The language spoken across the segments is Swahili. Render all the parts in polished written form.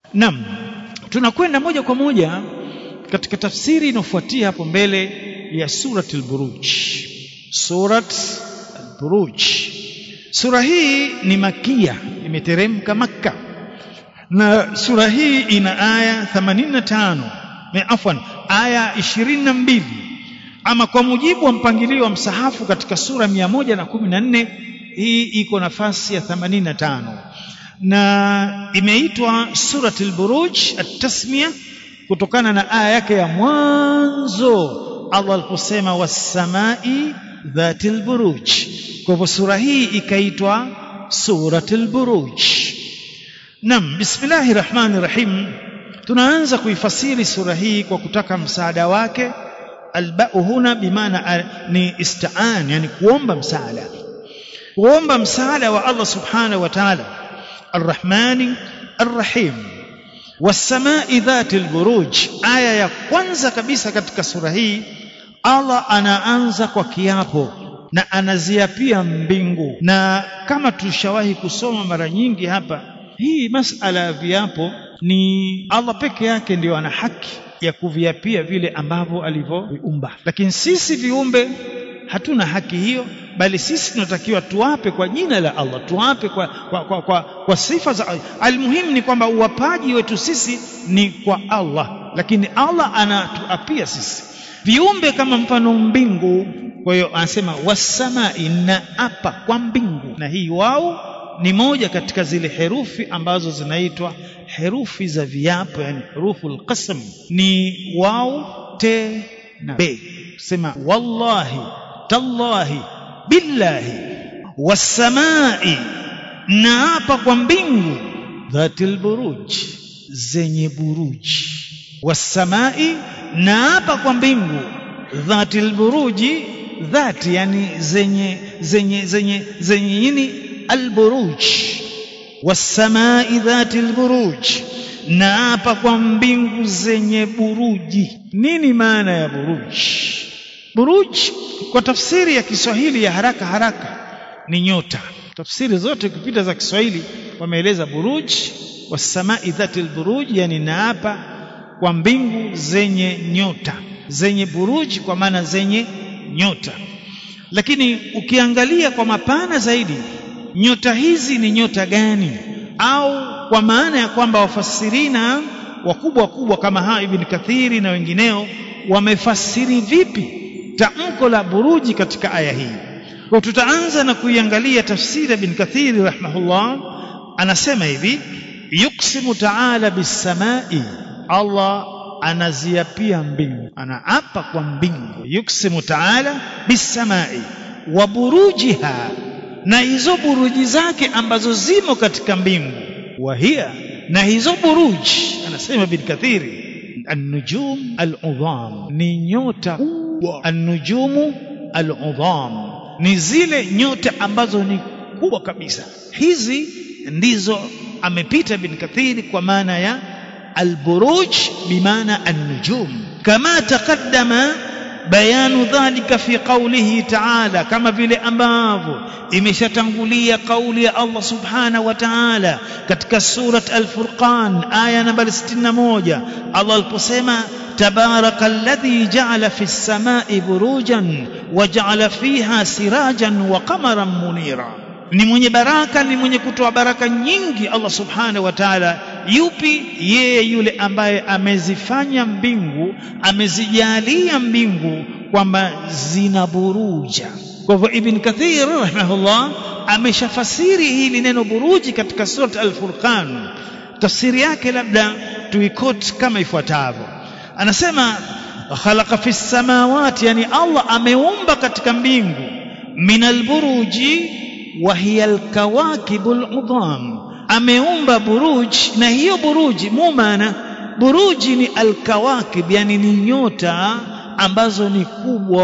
Naam, tunakwenda moja kwa moja katika tafsiri inofuatia hapo mbele ya Surat al-Buruj. Surat al-Buruj. Sura hii ni makia, imeteremka Makka. Na sura hii ina aya 85, aya 22. Ama kwa mujibu wa mpangilio wa msahafu katika sura 114, hii iko nafasi ya 85. Na imeitwa Surat al-Buruj at-Tasmiya kutokana na aya yake ya mwanzo Allah aliposema was-samai dhatil buruj. Kwa hivyo sura hii ikaitwa Surat al-Buruj. Naam, bismillahir rahmanir rahim. Tunaanza kuifasiri sura hii kwa kutaka msaada wake. Alba'u huna bimaana ni istaan, yani kuomba msaada. Kuomba msaada wa Allah subhanahu wa ta'ala Ar-Rahmani Ar-Rahim. Was-samai dhatil buruj. Aya ya kwanza kabisa katika sura hii Allah anaanza kwa kiapo na anaziapia mbingu. Na kama tulishawahi kusoma mara nyingi hapa, hii masala ya viapo ni Allah peke yake ndio ana haki ya kuviapia vile ambavyo alivyoviumba, lakini sisi viumbe hatuna haki hiyo, bali sisi tunatakiwa tuape kwa jina la Allah, tuape kwa sifa za almuhimu. Ni kwamba uapaji wetu sisi ni kwa Allah, lakini Allah anatuapia sisi viumbe kama mfano mbingu. Kwa hiyo anasema was-samai, na apa kwa mbingu. Na hii wao ni moja katika zile herufi ambazo zinaitwa herufi za viapo, yani huruful qasam. Ni wao, te na be. Sema wallahi, tallahi, billahi, was-samai, na apa kwa mbingu, dhatil buruj, zenye buruji. Was-samai, na apa kwa mbingu, dhatil buruji, dhati yani zenye nini, al-buruj. Was-samai dhatil buruj, na apa kwa mbingu zenye buruji. Nini maana ya buruj? Buruj kwa tafsiri ya Kiswahili ya haraka ni nyota. Tafsiri zote kupita za Kiswahili wameeleza buruj, was-samai dhatil buruj, yani naapa kwa mbingu zenye nyota, zenye buruji kwa maana zenye nyota. Lakini ukiangalia kwa mapana zaidi, nyota hizi ni nyota gani? Au kwa maana ya kwamba wafasirina wakubwa kama Ibn Kathiri na wengineo wamefasiri vipi tamko la buruji katika aya hii. Kwa tutaanza na kuiangalia tafsiri Ibn Kathiri rahimahullah. Anasema hivi: yuksimu ta'ala bis-samai, Allah anaziapia mbingu, anaapa kwa mbingu. Yuksimu ta'ala bis-samai wa burujiha, na hizo buruji zake ambazo zimo katika mbingu. Wahia, na hizo buruji, anasema Ibn Kathiri, an-nujum al-udham, ni nyota kubwa. An-nujumu al-udham ni zile nyota ambazo ni kubwa kabisa. Hizi ndizo amepita Ibn Kathiri kwa maana ya al-buruj bimaana an-nujum, kama taqaddama bayanu dhalika fi qawlihi ta'ala, kama vile ambavyo imeshatangulia kauli ya Allah subhanahu wa ta'ala katika surat al-Furqan aya namba 61, Allah aliposema tabarakalladhi ja'ala fis samai burujan wa ja'ala fiha sirajan wa qamaran munira. Ni mwenye baraka, ni mwenye kutoa baraka nyingi Allah subhanahu wa ta'ala. Yupi? Yeye yule ambaye amezifanya mbingu, amezijalia mbingu kwamba zina buruja. Kwa hivyo Ibn Kathir rahimahullah ameshafasiri hili neno buruji katika surat al-Furqan. Tafsiri yake labda tuikot kama ifuatavyo. Anasema khalaqa fis samawati, yani Allah ameumba katika mbingu, minal buruji wa hiya al-kawakibul udham, ameumba buruj, na hiyo buruji mumana buruji ni al-kawakib, yani ni nyota ambazo ni kubwa.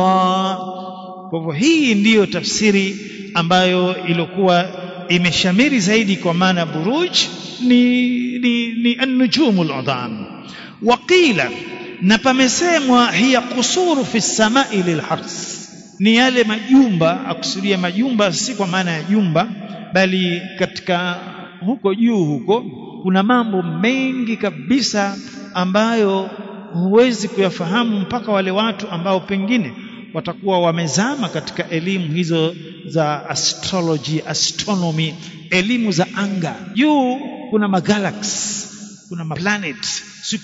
Kwa hivyo hii ndiyo tafsiri ambayo ilikuwa imeshamiri zaidi, kwa maana buruj ni an-nujumul udham. Waqila, na pamesemwa hiya qusuru fi samai lilhars, ni yale majumba. Akusudia majumba si kwa maana ya jumba, bali katika huko juu huko kuna mambo mengi kabisa ambayo huwezi kuyafahamu mpaka wale watu ambao pengine watakuwa wamezama katika elimu hizo za astrology, astronomy, elimu za anga. Juu kuna magalaxy, kuna maplanet, si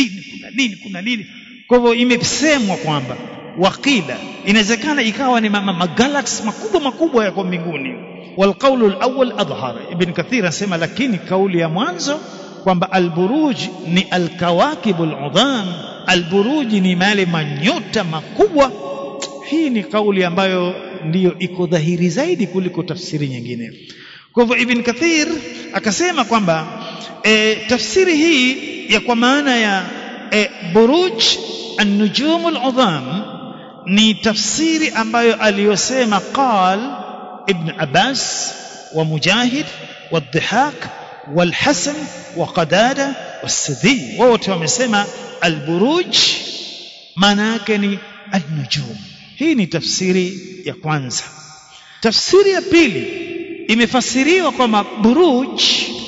kuna nini. Kwa hivyo imesemwa kwamba wakila, inawezekana ikawa ni magalaxy makubwa yako mbinguni. Walqaulu alawwal adhhar, Ibn Kathir anasema lakini kauli ya mwanzo kwamba alburuj ni alkawakibul udham, alburuj ni male manyota makubwa, hii ni kauli ambayo ndiyo iko dhahiri zaidi kuliko tafsiri nyingine. Kwa hivyo Ibn Kathir akasema kwamba tafsiri hii ya kwa maana ya buruj an-nujum al-udham ni tafsiri ambayo aliyosema qal Ibn Abbas wa Mujahid wa Dhihak wal Hasan wa Qadada was-Sadi, wote wamesema al-buruj maana yake ni an-nujum. Hii ni tafsiri ya kwanza. Tafsiri ya pili imefasiriwa kwamba buruj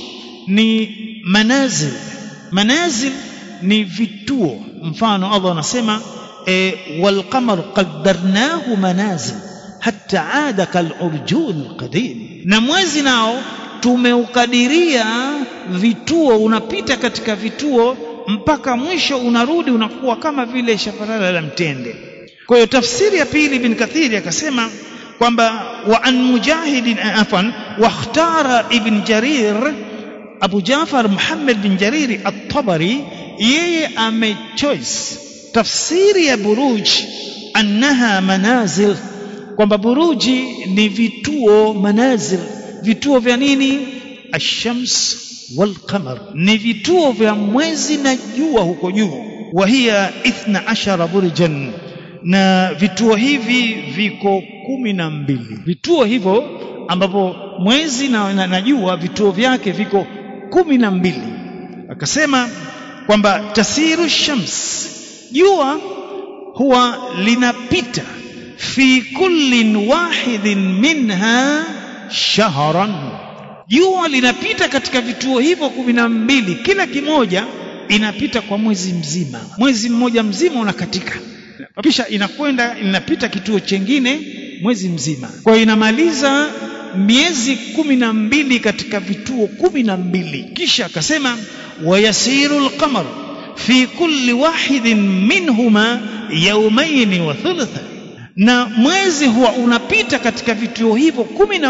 ni manazil. Manazil ni vituo. Mfano Allah anasema wal qamar qaddarnahu manazil hatta aada kal urjul qadim, na mwezi nao tumeukadiria vituo, unapita katika vituo mpaka mwisho unarudi unakuwa kama vile shafarara la mtende. Kwa hiyo tafsiri ya pili Ibn Kathir akasema kwamba wa an Mujahid wa ikhtara Ibn Jarir, Abu Jafar Muhammad bin Jariri at-Tabari, yeye amechoice tafsiri ya buruj annaha manazil, kwamba buruji ni vituo. Manazil, vituo vya nini? Ash-shams wal qamar, ni vituo vya mwezi na jua huko juu. Wa hiya 12 burjan, na vituo hivi viko 12. Vituo hivyo ambapo mwezi na jua vituo vyake viko 12. Akasema kwamba tasiru shams, jua huwa linapita fi kullin wahidin minha shahran, jua linapita katika vituo hivyo 12, kila kimoja inapita kwa mwezi mzima. Mwezi mmoja mzima unakatika, kisha inakwenda inapita kituo chengine mwezi mzima. Kwa hiyo inamaliza miezi 12 katika vituo 12. Kisha akasema wayasiru alqamar fi kulli wahidin minhuma yawmayn wa thulutha, na mwezi huwa unapita katika vituo hivyo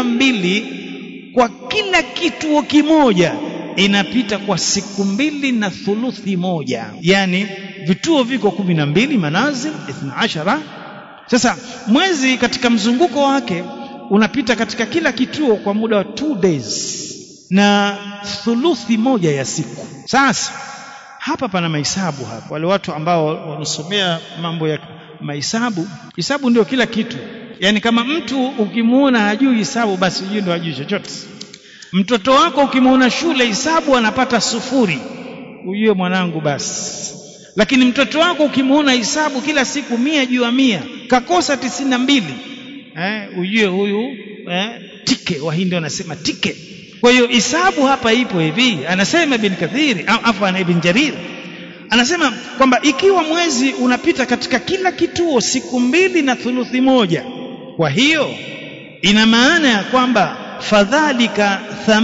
12, kwa kila kituo kimoja inapita kwa siku 2 na thuluthi moja. Yani vituo viko 12, manazil 12. Sasa mwezi katika mzunguko wake unapita katika kila kituo kwa muda wa 2 days na thuluthi moja ya siku. Sasa hapa pana mahesabu hapa. Wale watu ambao wanasomea mambo ya mahesabu, hisabu ndio kila kitu. Yani kama mtu ukimuona hajui hisabu, basi yeye ndio hajui chochote. Mtoto wako ukimuona shule hisabu anapata 0, ujue mwanangu basi. Lakini mtoto wako ukimuona hisabu kila siku 100 juu ya 100 kakosa 92, ujue huyu tike. Wahindi wanasema tike. Kwa hiyo hisabu hapa ipo hivi. Anasema Ibn Kathir na Ibn Jarir anasema kwamba ikiwa mwezi unapita katika kila kituo siku 2 na thuluthi moja, kwa hiyo ina maana ya kwamba fadhalika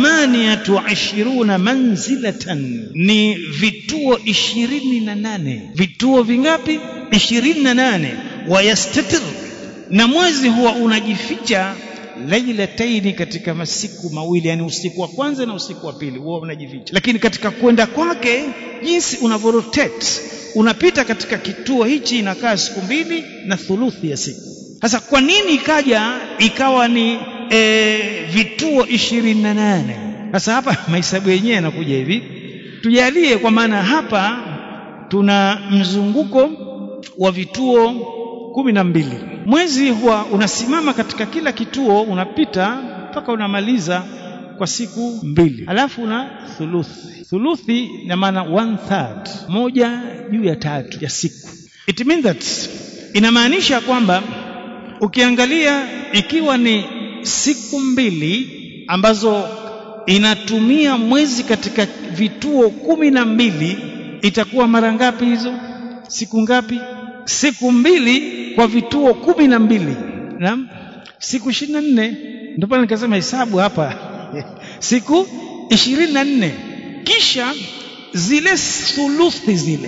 28 manzilatan, ni vituo 28. Vituo vingapi? 28. Wayastatir, na mwezi huwa unajificha lailataini, katika masiku mawili, yani usiku wa kwanza na usiku wa pili huwa unajificha. Lakini katika kwenda kwake, jinsi unavorotate, unapita katika kituo hichi inakaa siku 2 na thuluthi ya siku. Sasa kwa nini ikawa ni vituo 28? Sasa hapa mahesabu yenyewe yanakuja hivi. Tujalie kwa maana hapa tuna mzunguko wa vituo 12. Mwezi huwa unasimama katika kila kituo, unapita mpaka unamaliza kwa siku 2. Alafu una thuluthi. Thuluthi ina maana 1/3, 1/3 ya siku. It means that, inamaanisha kwamba ukiangalia ikiwa ni siku 2 ambazo inatumia mwezi katika vituo 12, itakuwa mara ngapi hizo? Siku ngapi? Siku 2 kwa vituo 12. Naam, siku 24. Ndio pale nikasema hesabu hapa siku 24. Kisha zile thuluthi zile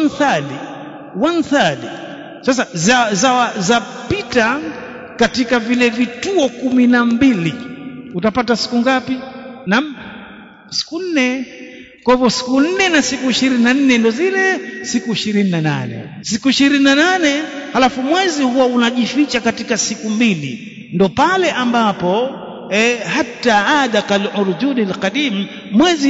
1/3 sasa za pita katika vile vituo 12, utapata siku ngapi? Naam, siku 4. Kwa hivyo siku 4 na siku 24 ndio zile siku 28. Siku 28 halafu mwezi huwa unajificha katika siku 2. Ndio pale ambapo hata ada kalurjuni alqadim, mwezi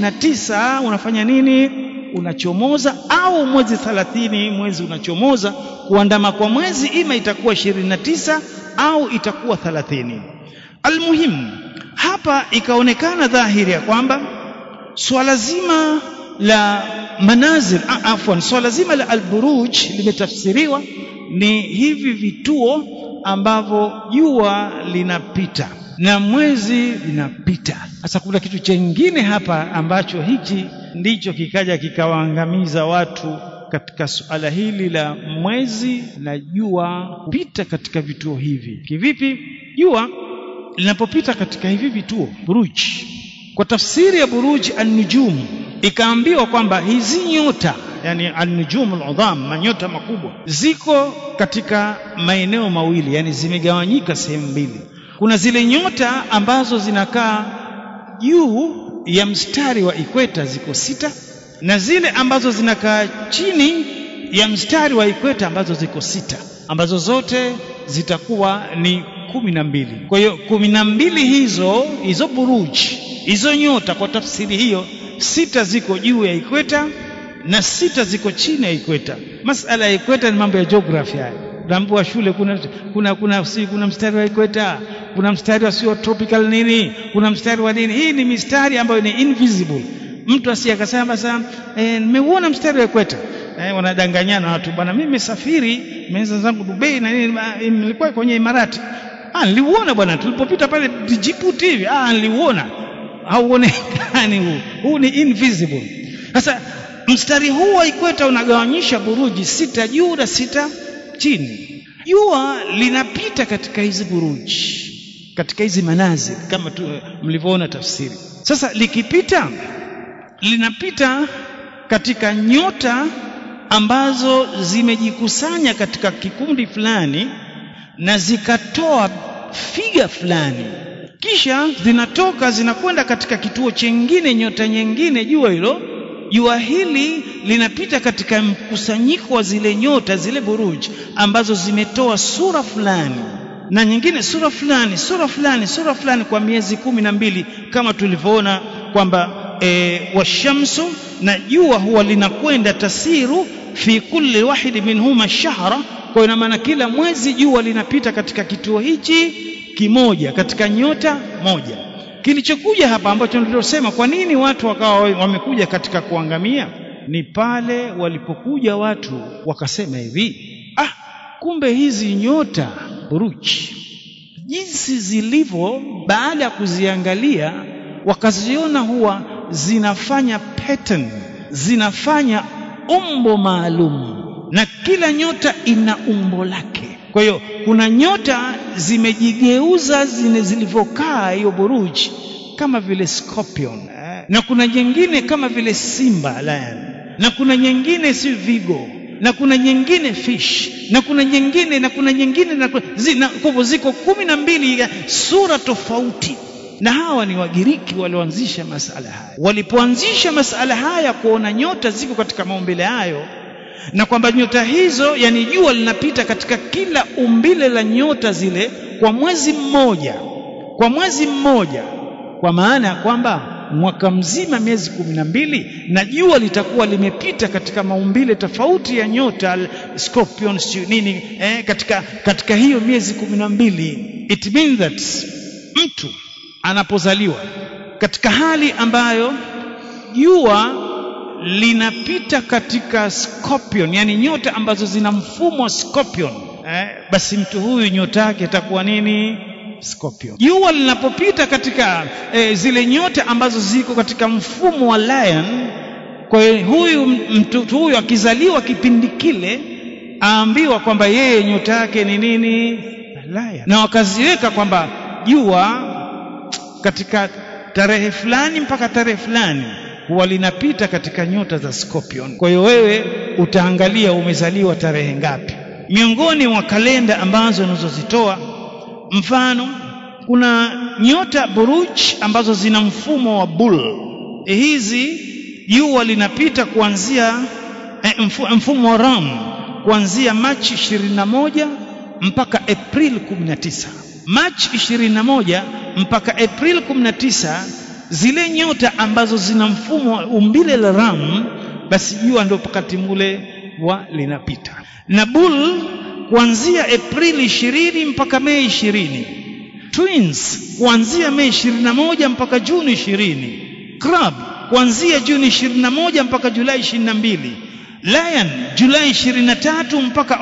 29 unafanya nini? Unachomoza, au mwezi 30 mwezi unachomoza. Kuandama kwa mwezi ima itakuwa 29 au itakuwa 30. Almuhimu hapa ikaonekana dhahiri ya kwamba swala zima la manazil, swala zima la alburuj limetafsiriwa ni hivi vituo ambavyo jua linapita na mwezi linapita. Sasa kuna kitu chengine hapa ambacho hiki ndicho kikaja kikawaangamiza watu katika suala hili la mwezi na jua kupita katika vituo hivi. Kivipi? Jua linapopita katika hivi vituo buruj, kwa tafsiri ya buruj an-nujum, ikaambiwa kwamba hizi nyota, yani an-nujum al-udham, manyota makubwa, ziko katika maeneo mawili, yani zimegawanyika sehemu mbili. Kuna zile nyota ambazo zinakaa juu ya mstari wa ikweta, ziko 6, na zile ambazo zinakaa chini ya mstari wa ikweta ambazo ziko 6, ambazo zote zitakuwa ni 12. Kwa hiyo 12 hizo buruj, hizo nyota, kwa tafsiri hiyo 6 ziko juu ya ikweta na 6 ziko chini ya ikweta. Masala ya ikweta ni mambo ya geography haya. Naambiwa shule kuna mstari wa ikweta, kuna mstari wa sio tropical nini, kuna mstari wa nini. Hii ni mistari ambayo ni invisible. Mtu asiyakasema sasa nimeuona mstari wa ikweta. Wanadanganyana watu, bwana mimi nimesafiri, nimeanza zangu Dubai na nini, nilikuwa kwenye Imarati. Niliuona bwana, tulipopita pale Djibouti hivi, niliuona. Hauonekani huu ni invisible. Sasa mstari huu wa ikweta unagawanyisha buruji 6 juu na 6 chini. Jua linapita katika hizi buruji, katika hizi manazil kama mlivyoona tafsiri. Sasa likipita, linapita katika nyota ambazo zimejikusanya katika kikundi fulani na zikatoa figa fulani, kisha zinatoka zinakwenda katika kituo chengine, nyota nyingine. Jua hili linapita katika mkusanyiko wa zile nyota, zile buruj ambazo zimetoa sura fulani na nyingine sura fulani kwa miezi 12, kama tulivyoona kwamba washamsu, na jua huwa linakwenda tasiru fi kulli wahid minhuma shahra. Kwa ina maana kila mwezi jua linapita katika kituo hichi kimoja, katika nyota moja. Kilichokuja hapa ambacho nilosema kwa nini watu wakawa wamekuja katika kuangamia, ni pale walipokuja watu wakasema hivi, kumbe hizi nyota buruj jinsi zilivyo, baada ya kuziangalia wakaziona huwa zinafanya pattern, zinafanya umbo maalum, na kila nyota ina umbo lake. Kwa hiyo kuna nyota zimejigeuza zilivyokaa hiyo buruj kama vile scorpion, na kuna nyingine kama vile simba lion, na kuna nyingine si vigo, na kuna nyingine fish, na kuna nyingine kwa hivyo ziko 12 sura tofauti. Na hawa ni Wagiriki walioanzisha masala haya. Walipoanzisha masala haya kuona nyota ziko katika maumbile hayo, na kwamba nyota hizo, yani jua linapita katika kila umbile la nyota zile kwa mwezi mmoja, kwa maana ya kwamba mwaka mzima miezi 12, na jua litakuwa limepita katika maumbile tofauti ya nyota scorpion nini, katika hiyo miezi 12. It means that mtu anapozaliwa katika hali ambayo jua linapita katika scorpion, yani nyota ambazo zina mfumo wa scorpion, basi mtu huyu nyota yake itakuwa nini? Scorpion. Jua linapopita katika zile nyota ambazo ziko katika mfumo wa lion, kwa huyu mtu huyu akizaliwa kipindi kile aambiwa kwamba yeye nyota yake ni nini? Lion. Na wakaziweka kwamba jua katika tarehe fulani mpaka tarehe fulani huwa linapita katika nyota za Scorpion. Kwa hiyo wewe utaangalia umezaliwa tarehe ngapi. Miongoni mwa kalenda ambazo unazozitoa, mfano kuna nyota buruj ambazo zina mfumo wa bull. Hizi jua linapita kuanzia mfumo wa ram kuanzia Machi 21 mpaka April 19. Machi 21 mpaka April 19, zile nyota ambazo zina mfumo wa umbile la ram, basi jua ndio wakati mule wa linapita. Na bull kuanzia April 20 mpaka Mei 20. Twins kuanzia Mei 21 mpaka Juni 20. Crab kuanzia Juni 21 mpaka Julai 22. Lion Julai 23 mpaka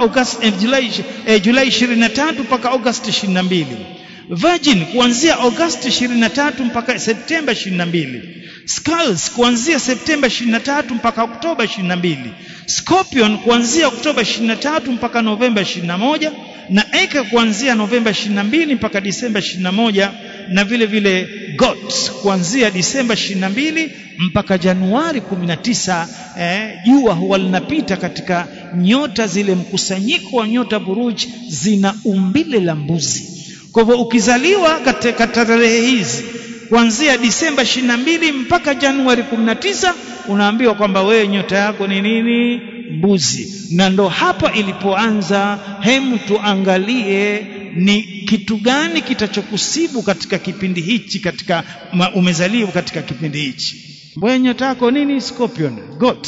Julai 23 mpaka August 22. Virgin kuanzia August 23 mpaka Septemba 22. Skulls kuanzia Septemba 23 mpaka Oktoba 22. Scorpion kuanzia Oktoba 23 mpaka Novemba 21, na Eka kuanzia Novemba 22 mpaka Disemba 21, na vile vile Goat kuanzia Disemba 22 mpaka Januari 19. Jua huwa linapita katika nyota zile, mkusanyiko wa nyota buruj zina umbile la mbuzi. Kwa hivyo ukizaliwa katika tarehe hizi kuanzia Disemba 22 mpaka Januari 19, unaambiwa kwamba wewe nyota yako ni nini? Mbuzi. Na ndo hapa ilipoanza, hemu tuangalie ni kitu gani kitachokusibu katika kipindi hichi, katika umezaliwa katika kipindi hichi. Wewe nyota yako nini? Scorpion, Goat.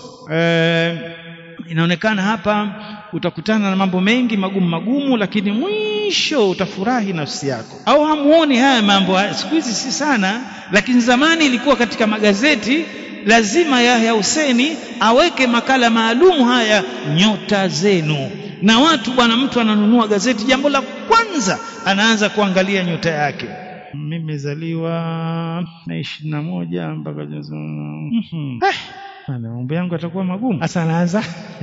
Inaonekana hapa utakutana na mambo mengi magumu, lakini mwisho utafurahi nafsi yako. Au hamuoni haya mambo siku hizi? Si sana, lakini zamani ilikuwa katika magazeti lazima Yahya Hussein aweke makala maalumu haya nyota zenu. Na watu bwana, mtu ananunua gazeti, jambo la kwanza anaanza kuangalia nyota yake. Mimi nimezaliwa na 21 mpaka mambo yangu atakuwa magumu. Sasa anaanza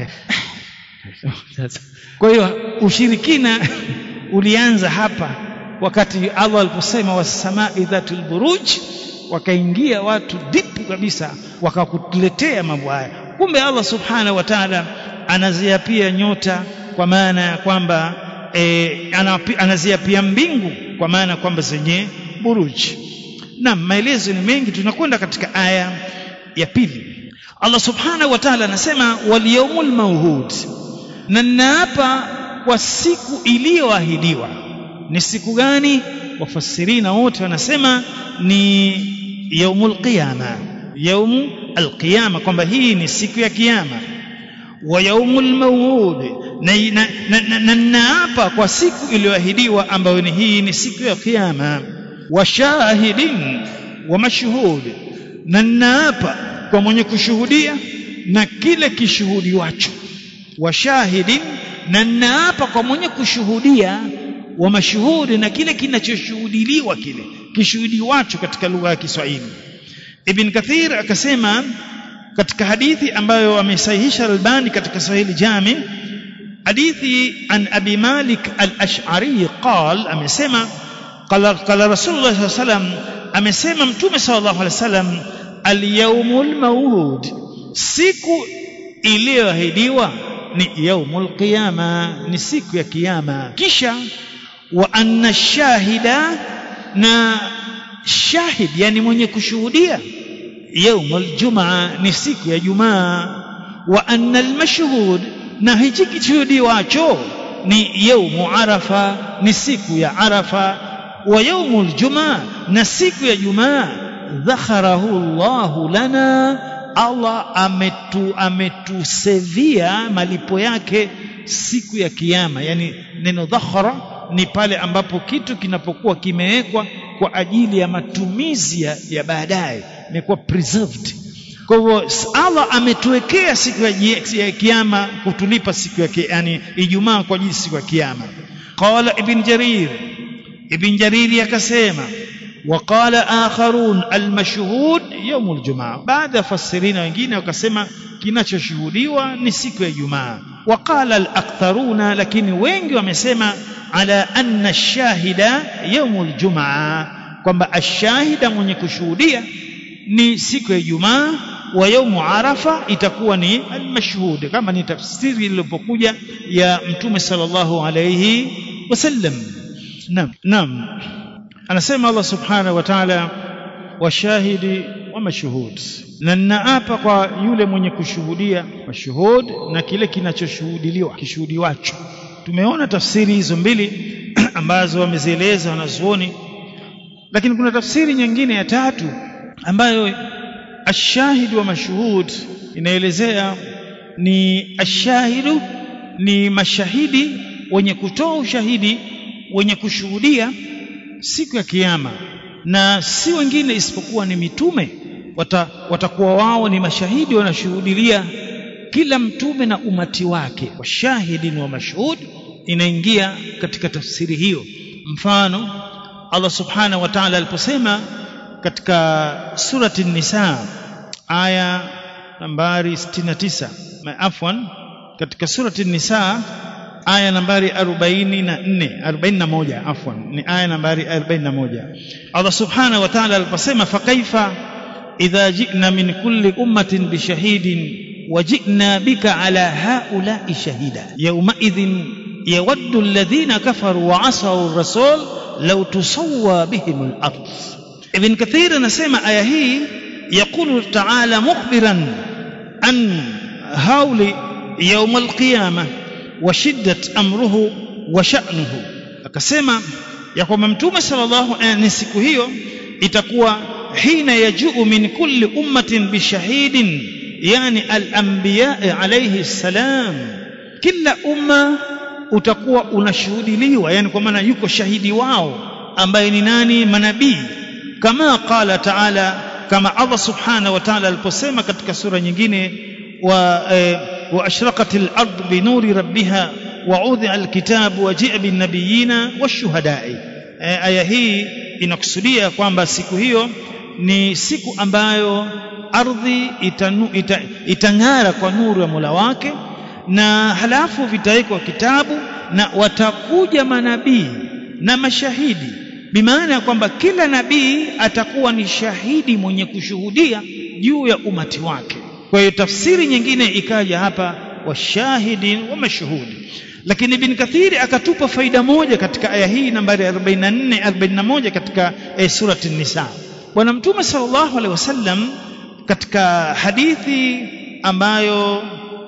kwa hiyo ushirikina ulianza hapa wakati Allah aliposema was-samai dhatul buruj, wakaingia watu deep kabisa wakakuletea mambo haya. Kumbe Allah subhanahu wa ta'ala anaziapia nyota kwa maana ya kwamba anaziapia mbingu kwa maana kwamba zenye buruj. Na maelezo ni mengi, tunakwenda katika aya ya pili. Allah subhanahu wa ta'ala anasema wal yawmul mawhud, na naapa kwa siku iliyoahidiwa. Ni siku gani? Wafasirina wote wanasema ni yaumul qiyama, yaumul qiyama, kwamba hii ni siku ya kiyama. Wa yaumul maw'ud, na naapa kwa siku iliyoahidiwa ambayo ni hii ni siku ya kiyama. Wa shahidin wa mashhud, na naapa kwa mwenye kushuhudia na kile kishuhudiwacho. Wa shahidin, na naapa kwa mwenye kushuhudia, wa mashhudi, na kile kinachoshuhudiliwa, kile kishuhudiwacho katika lugha ya Kiswahili. Ibn Kathir akasema katika hadithi ambayo amesahihisha Albani katika Sahih Jami, hadithi an Abi Malik al-Ash'ari qal, amesema qala Rasulullah sallallahu alaihi wasallam, amesema Mtume sallallahu alaihi wasallam, al-yawmul maw'ud, siku iliyoahidiwa ni yaumul qiyama, ni siku ya kiyama. Kisha wa anna shahida, na shahid yani mwenye kushuhudia, yaumul jumaa, ni siku ya Jumaa. Wa anna al-mashhud, na hichi kishuhudiwacho ni yaumu Arafa, ni siku ya Arafa. Wa yaumul jumaa, na siku ya Jumaa, dhakharahu Allahu lana, Allah ametusevia malipo yake siku ya kiyama. Yani neno dhakhara ni pale ambapo kitu kinapokuwa kimewekwa kwa ajili ya matumizi ya baadaye, imekuwa preserved. Kwa hivyo Allah ametuwekea siku ya kiyama kutulipa siku ya yani Ijumaa kwa ajili siku ya kiyama. Qala Ibn Jariri akasema وقال آخرون المشهود يوم الجمعة. baadhi ya fasirina wengine wakasema kinachoshuhudiwa ni siku ya Ijumaa. وقال الأكثرون, lakini wengi wamesema على أن الشاهد يوم الجمعة, kwamba ashahida mwenye kushuhudia ni siku ya Ijumaa, wa yaumu Arafa itakuwa ni almashhud, kama ni tafsiri iliyopokuja ya Mtume sallallahu alayhi wasallam. Naam, anasema Allah subhanahu wa ta'ala washahidi wa mashhud, na naapa kwa yule mwenye kushuhudia, mashhud na kile kinachoshuhudiliwa, kishuhudiwacho. Tumeona tafsiri hizo mbili ambazo wamezieleza wanazuoni, lakini kuna tafsiri nyingine ya tatu ambayo ashahid wa mashhud inaelezea ni ashahidu ni mashahidi wenye kutoa ushahidi, wenye kushuhudia siku ya kiyama, na si wengine isipokuwa ni mitume. Watakuwa wao ni mashahidi, wanashuhudilia kila mtume na umati wake. Washahidin wa mashhud inaingia katika tafsiri hiyo. Mfano Allah subhanahu wa ta'ala aliposema katika surati an-Nisa aya nambari 69, afwan, katika surati an-Nisa aya nambari 41, afwan, ni aya nambari 41. Allah subhanahu wa ta'ala aliposema fakaifa idha ji'na min kulli ummatin bishahidin wajina bika ala haula'i shahida yawma idhin yawaddu alladhina kafaru wa asaw ar-rasul law tusawwa bihim al-ard. Ibn Kathir anasema aya hii yaqulu ta'ala mukhbiran an hauli yawm al-qiyamah wa shiddat amruhu wa sha'nuhu, akasema ya kwamba Mtume sallallahu alayhi siku hiyo itakuwa hina yajuu min kulli ummatin bishahidin, yani al-anbiya alayhi salam, kila umma utakuwa unashuhudiliwa, yani kwa maana yuko shahidi wao ambaye ni nani? Manabii. Kama qala ta'ala, kama Allah subhanahu wa ta'ala aliposema katika sura nyingine wa ashraqatil ardu bi nuri rabbiha wa udhi'a alkitabu wa ji'a bin nabiyina washuhada'i. Aya hii inakusudia kwamba siku hiyo ni siku ambayo ardhi itang'ara kwa nuru ya Mola wake, na halafu vitawekwa kitabu na watakuja manabii na mashahidi, bimaana kwamba kila nabii atakuwa ni shahidi mwenye kushuhudia juu ya umati wake. Kwa hiyo tafsiri nyingine ikaja hapa washahidin wa mashhudi. Lakini Ibn Kathir akatupa faida moja katika aya hii nambari 41 katika surati an-Nisa. Bwana Mtume sallallahu alaihi wasallam katika hadithi ambayo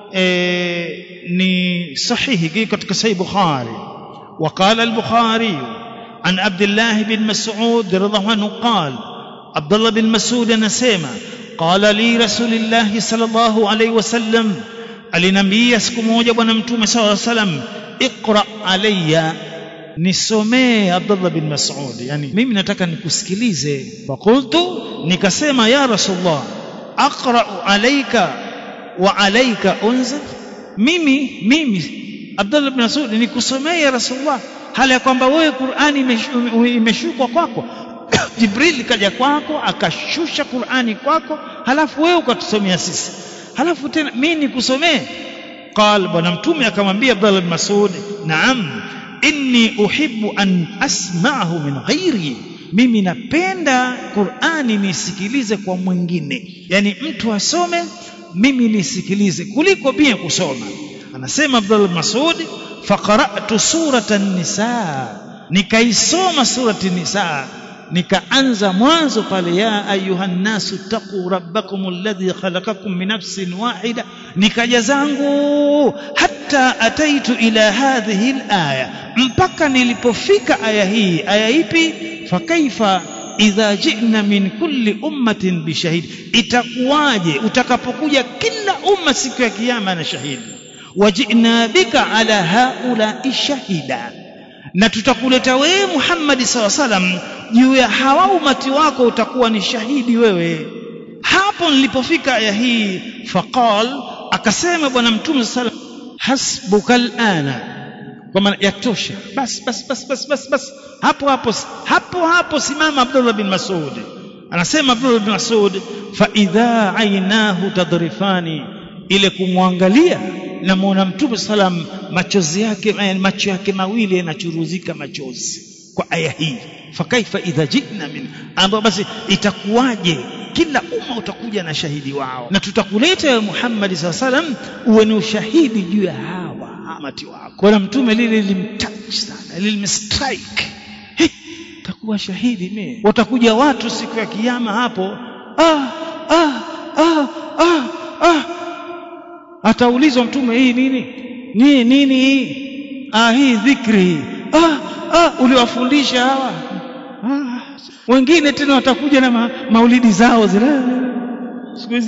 ni sahihi katika Sahih Bukhari, وقال البخاري عن عبد الله بن مسعود رضي الله عنه قال, عبد الله بن مسعود anasema قال لي رسول الله صلى الله عليه وسلم, alinambia siku moja Bwana Mtume sallallahu alaihi wasallam, iqra alayya, nisomee. Abdullah bin Mas'ud, yani mimi nataka nikusikilize. Faqultu, nikasema ya Rasulullah, aqra'u alayka wa alayka unzil, mimi Abdullah bin Mas'ud nikusomee ya Rasulullah, hali ya kwamba wewe Qur'ani imeshuka kwako. Jibril kaja kwako akashusha Qur'ani kwako, halafu wewe ukatusomea sisi, halafu tena mimi nikusomee? Qal, Bwana Mtume akamwambia Abdullah bin Mas'ud, naam, inni uhibbu an asma'ahu min ghairi, mimi napenda Qur'ani nisikilize kwa mwingine, yani mtu asome mimi nisikilize kuliko pia kusoma. Anasema Abdullah bin Mas'ud, faqara'tu suratan nisa, nikaisoma surati nisa, nikaanza mwanzo pale, ya ayuhan nasu taqu rabbakum alladhi khalaqakum min nafsin wahida, nikaja zangu hatta ataitu ila hadhihi alaya, mpaka nilipofika aya hii. Aya ipi? Fakaifa idha ji'na min kulli ummatin bishahid, itakuwaje utakapokuja kila umma siku ya kiyama na shahidi, wajina bika ala haula shahida, na tutakuleta wewe Muhammad sallallahu alaihi wasallam juu ya hawa umati wako, utakuwa ni shahidi wewe. Hapo nilipofika aya hii, faqal, akasema Bwana Mtume sallallahu alaihi wasallam, hasbuka alana kwa maana yatosha, bas hapo simama Abdullah bin Mas'ud. Anasema Abdullah bin Mas'ud, fa idha ainahu tadrifani, ile kumwangalia na muona Mtume sallam machozi yake, macho yake mawili yanachuruzika machozi kwa aya hii. Fa kaifa idha jina min, ambapo basi itakuwaje kila umma utakuja na shahidi wao, na tutakuleta ya Muhammad sallam uwe ni ushahidi juu ya hawa amati wako. Kwa Mtume lile lilimtouch sana, lilimstrike, takuwa shahidi mimi. Watakuja watu siku ya kiyama hapo, ataulizwa Mtume, hii nini hii? Hii dhikri, uliwafundisha hawa. Wengine tena watakuja na maulidi zao zile, siku hizi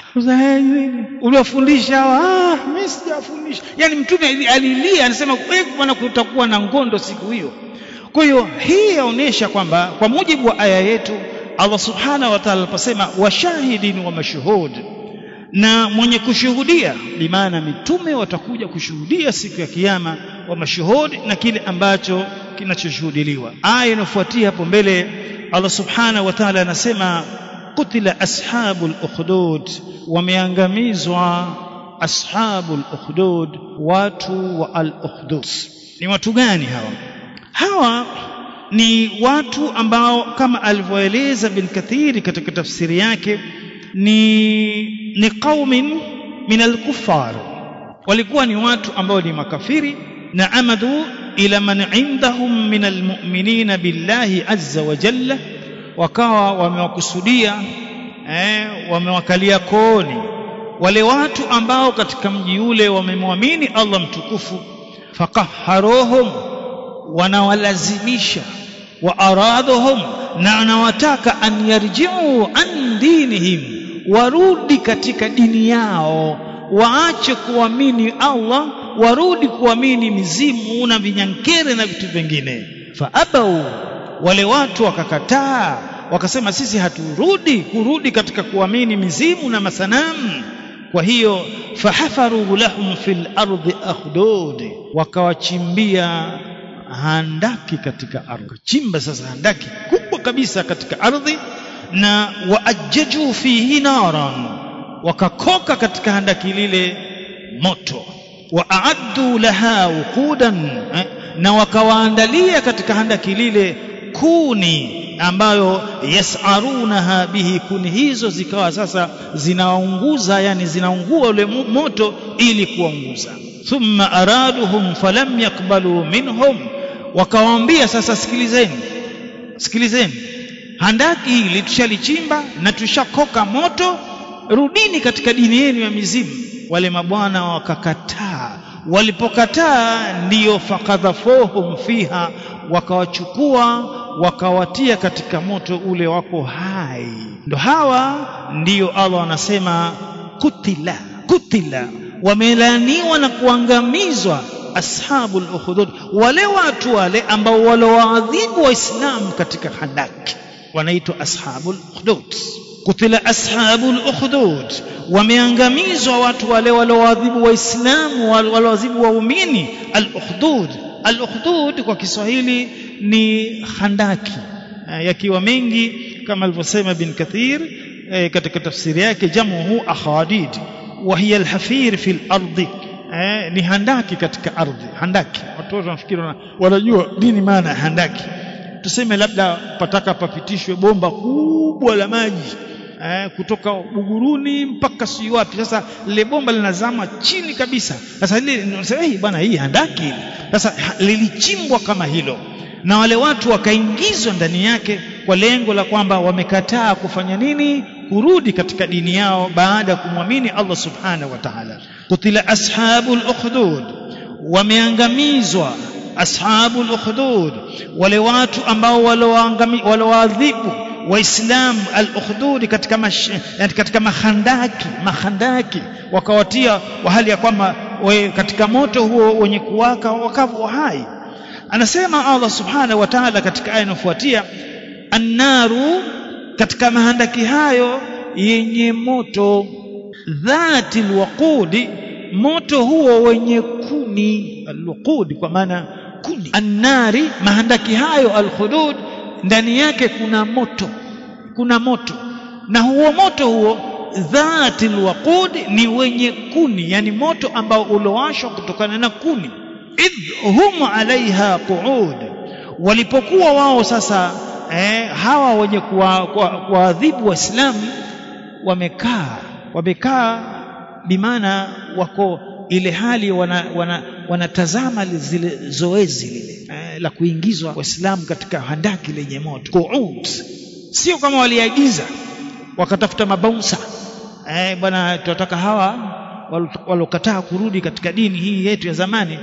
uliwafundisha hawa. Mimi sijafundisha. Yani Mtume alilia, anasema bwana, kutakuwa na ngondo siku hiyo. Kwa hiyo hii yaonesha kwamba kwa mujibu wa aya yetu Allah subhanahu wa ta'ala aliposema washahidin wa mashhud, na mwenye kushuhudia, bimaana mitume watakuja kushuhudia siku ya kiyama, wa mashhud, na kile ambacho kinachoshuhudiliwa. Aya inafuatia hapo mbele Allah subhanahu wa ta'ala anasema qutila ashabul ukhdud, wameangamizwa ashabul ukhdud, watu wa al-ukhdud. Ni watu gani hawa? Hawa ni watu ambao kama alivyoeleza Ibn Kathir katika tafsiri yake ni qaumin min al-kuffar, walikuwa ni watu ambao ni makafiri, na amadu ila man indahum min al-mu'minina billahi azza wa jalla, wakawa wamewakusudia wamewakalia kooni wale watu ambao katika mji ule wamemwamini Allah mtukufu. Faqaharuhum, wanawalazimisha, wa aradhum, na anawataka an yarji'u an dinihim, warudi katika dini yao, waache kuamini Allah, warudi kuamini mizimu na vinyankere na vitu vingine. Fa abau, wale watu wakakataa, wakasema sisi kurudi katika kuamini mizimu na masanamu. Kwa hiyo fahafaru lahum fil ardi akhdud, wakawachimbia handaki katika ardhi. Chimba sasa handaki kubwa kabisa katika ardhi, na waajjaju fihi naran, wakakoka katika handaki lile moto. Waaddu laha wuqudan, na wakawaandalia katika handaki lile kuni ambayo yasarunaha bihi, kuni hizo zikawa sasa zinaunguza, yani zinaungua ule moto ili kuunguza. Thumma araduhum falam yakbalu minhum, wakawaambia sasa, sikilizeni, handaki hili tushalichimba na tushakoka moto, rudini katika dini yenu ya mizimu. Wale mabwana wakakataa. Walipokataa ndiyo fakadhafuhum fiha, wakawachukua wakawatia katika moto ule, wako hai. Ndo hawa ndiyo Allah anasema kutila, wamelaniwa na kuangamizwa ashabul ukhdud, wale watu wale ambao walowaadhibu waislamu katika handaki, wanaitwa ashabul ukhdud. Kutila ashabul ukhdud, wameangamizwa watu wale walowaadhibu waislamu, walowaadhibu waumini. Al-ukhdud kwa Kiswahili ni handaki, yakiwa mengi kama alivyosema Ibn Kathir katika tafsiri yake, jamuhu akhadid wa hiya al-hafir fi al-ardi, ni handaki katika ardhi. Handaki, watu wanafikiri wanajua nini maana handaki. Tuseme labda pataka papitishwe bomba kubwa la maji kutoka Buguruni mpaka sio wapi. Sasa lile bomba linazama chini kabisa. Sasa lile unasema bwana, hii handaki. Sasa lilichimbwa kama hilo, na wale watu wakaingizwa ndani yake kwa lengo la kwamba wamekataa kufanya nini? Kurudi katika dini yao baada ya kumwamini Allah subhanahu wa ta'ala. Kutila ashabul ukhdud, wameangamizwa ashabul ukhdud, wale watu ambao walowaadhibu waislamu al-ukhdud katika mahandaki, wakawatia hali ya kwamba katika moto huo wenye kuwaka wakavu hai. Anasema Allah subhanahu wa ta'ala katika aya inayofuatia, annaru, katika mahandaki hayo yenye moto, dhatil waqudi, moto huo wenye kuni, alwuqud kwa maana kuni. Annari, mahandaki hayo alkhudud, ndani yake kuna moto, na huo moto huo dhatil waqud, ni wenye kuni, yani moto ambao ulowashwa kutokana na kuni. Idh hum alaiha qu'ud, walipokuwa wao sasa hawa wenye kuadhibu waislamu wamekaa bimaana wako ile hali wanatazama zile zoezi lile la kuingizwa waislamu katika handaki lenye moto. Qu'ud, sio kama waliagiza wakatafuta mabaunsa bwana, tunataka hawa walokataa kurudi katika dini hii yetu ya zamani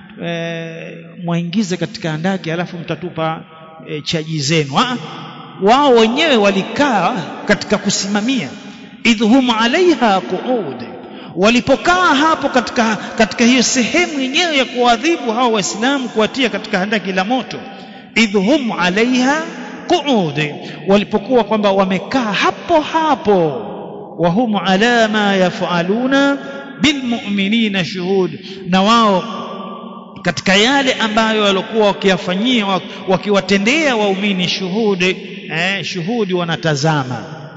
muingize katika handaki alafu mtatupa chaji zenu. Wao wenyewe walikaa katika kusimamia. Idhum alaiha qu'ud, walipokaa hapo katika hiyo sehemu yenyewe ya kuadhibu hao waislamu, kuwatia katika handaki la moto. Idhum alaiha qu'ud, walipokuwa kwamba wamekaa hapo wa hum ala ma yafaluna bilmu'minina shuhud, na wao katika yale ambayo walikuwa wakiyafanyia wakiwatendea waumini shuhudi wanatazama.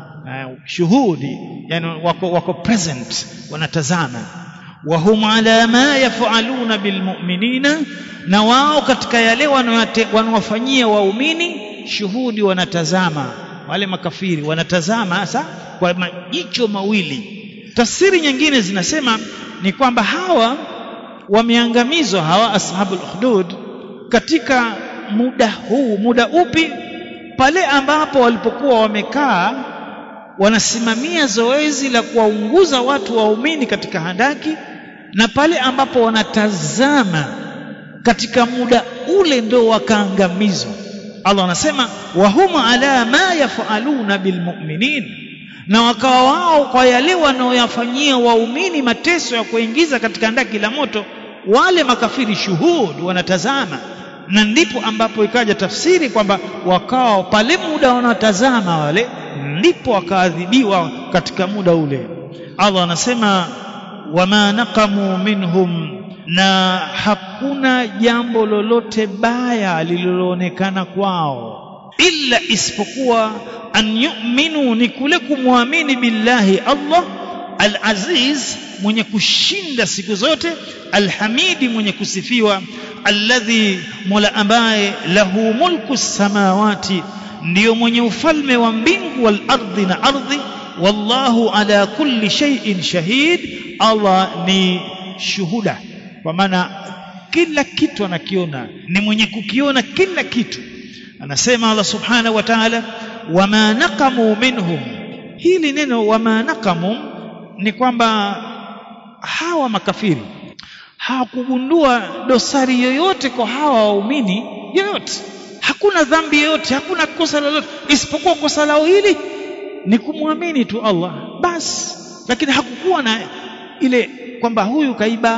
Shuhudi yani wako present, wanatazama. Wa hum ala ma yafaluna bilmu'minina, na wao katika yale wanawafanyia waumini shuhudi wanatazama. Wale makafiri wanatazama sasa kwa majicho mawili. Tafsiri nyingine zinasema ni kwamba hawa wameangamizwa, hawa ashabul ukhdud, katika muda upi? Pale ambapo walipokuwa wamekaa wanasimamia zoezi la kuwaunguza watu waumini katika handaki, na pale ambapo wanatazama katika muda ule ndio wakaangamizwa. Allah anasema wa hum ala ma yafaluna bilmu'minin, na wakawa wao kwa yale wanaoyafanyia waumini mateso ya kuingiza katika handaki la moto, wale makafiri shuhud wanatazama. Na ndipo ambapo ikaja tafsiri kwamba wakao pale muda wanatazama wale, ndipo wakaadhibiwa katika muda ule. Allah anasema wama naqamu minhum, na hakuna jambo lolote baya lililoonekana kwao, illa isipokuwa an yu'minu, ni kule kumwamini billahi Allah al-aziz, mwenye kushinda siku zote, al-hamidi, mwenye kusifiwa, alladhi, mola ambaye lahu mulku samawati, ndiyo mwenye ufalme wa mbingu, wal ardhi, na ardhi, wallahu ala kulli shay'in shahid, Allah ni shuhuda, kwa maana kila kitu anakiona, ni mwenye kukiona kila kitu. Anasema Allah subhanahu wa ta'ala wama naqamu minhum, hili neno wama naqamu ni kwamba hawa makafiri hawakugundua dosari yoyote kwa hawa waumini yoyote, hakuna dhambi yoyote, hakuna kosa lolote, isipokuwa kosa lao hili ni kumwamini tu Allah basi. Lakini hakukuwa na ile kwamba huyu kaiba,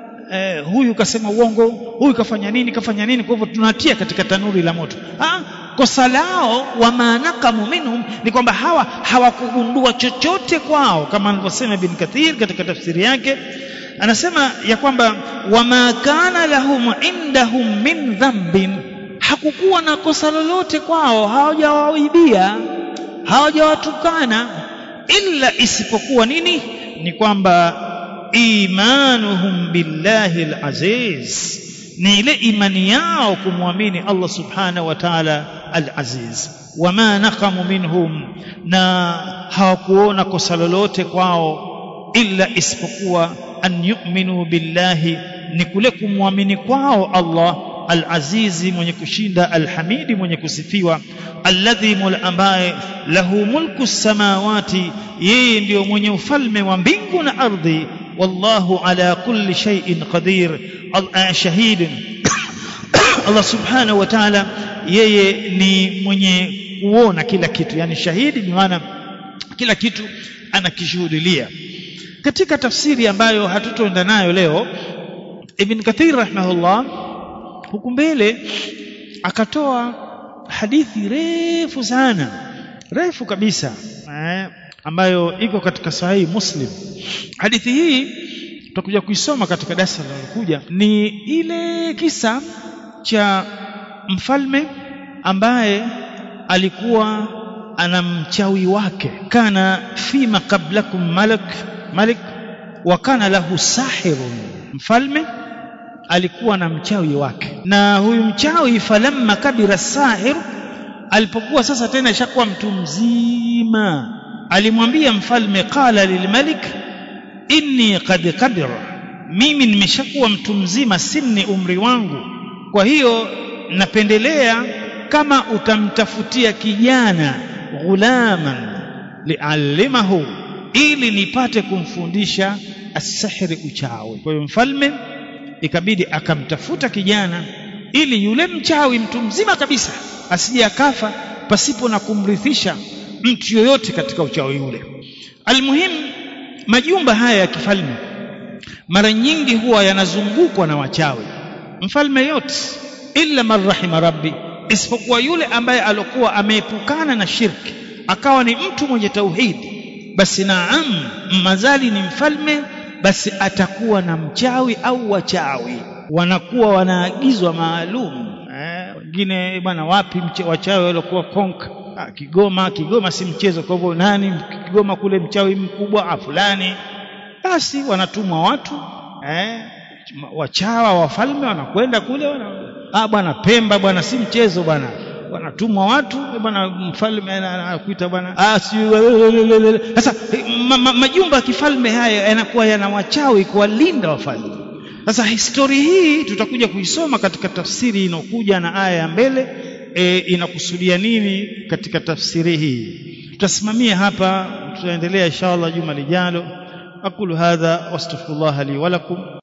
huyu kasema uongo, huyu kafanya nini, kwa hivyo tunatia katika tanuri la moto. Kosa lao wama naqamu minhum ni kwamba hawakugundua chochote kwao, kama alivyosema Ibn Kathir katika tafsiri yake. Anasema ya kwamba wama kana lahum indahum min dhanbin, hakukuwa na kosa lolote kwao, hawajawaibia, hawajawatukana, illa isipokuwa nini? Ni kwamba imanuhum billahi al-aziz, ni ile imani yao kumwamini Allah subhanahu wa ta'ala al-aziz. Wama naqamu minhum, na hawakuona kosa lolote kwao, illa isipokuwa an yu'minu billahi, ni kule kumwamini kwao Allah al-azizi, mwenye kushinda, al-hamidi, mwenye kusifiwa, alladhi, mola ambaye lahu mulku samawati, yeye ndio mwenye ufalme wa mbingu na ardhi, wallahu ala kulli shay'in qadir, shahid. Allah subhanahu wa ta'ala yeye ni mwenye kuona kila kitu, yani shahidi, bi maana kila kitu anakishuhudia. Katika tafsiri ambayo hatutoenda nayo leo, Ibn Kathir rahimahullah huku mbele akatoa hadithi refu sana, refu kabisa, ambayo iko katika sahihi Muslim. Hadithi hii tutakuja kuisoma katika darasa linalokuja, ni ile kisa cha mfalme ambaye alikuwa ana mchawi wake. Kana fima qablakum malik wa kana lahu sahirun, mfalme alikuwa na mchawi wake, na huyu mchawi falamma kabira sahir, alipokuwa sasa tena ishakuwa mtu mzima, alimwambia mfalme, qala lilmalik inni qad kabir, mimi nimeshakuwa mtu mzima, sinni umri wangu, kwa hiyo napendelea kama utamtafutia kijana ghulaman liallimahu, ili nipate kumfundisha asihri, uchawi. Kwa hiyo mfalme ikabidi akamtafuta kijana ili yule mchawi mtu mzima kabisa asije akafa pasipo na kumrithisha mtu yoyote katika uchawi ule. Almuhim, majumba haya ya kifalme mara nyingi huwa yanazungukwa na wachawi. Mfalme yote illa man rahima rabbi, isipokuwa yule ambaye alikuwa ameepukana na shirki, akawa ni mtu mwenye tauhidi, basi naam, mazali ni mfalme, basi atakuwa na mchawi au wachawi, wanakuwa wanaagizwa maalum. Wengine bwana, wapi wachawi walikuwa Konka, Kigoma si mchezo, kwa hivyo nani Kigoma kule mchawi mkubwa fulani, basi wanatumwa watu wachawa wafalme wanakwenda kule bwana Pemba bwana si mchezo bwana, wanatumwa watu bwana, mfalme anakuita bwana sasa majumba ya kifalme haya yanakuwa yana wachawi kuwalinda wafalme. Sasa historia hii tutakuja kuisoma katika tafsiri inokuja na aya ya mbele, inakusudia nini katika tafsiri hii. Tutasimamia hapa, tutaendelea inshallah juma lijalo. Aqulu hadha wastaghfirullah li wa lakum.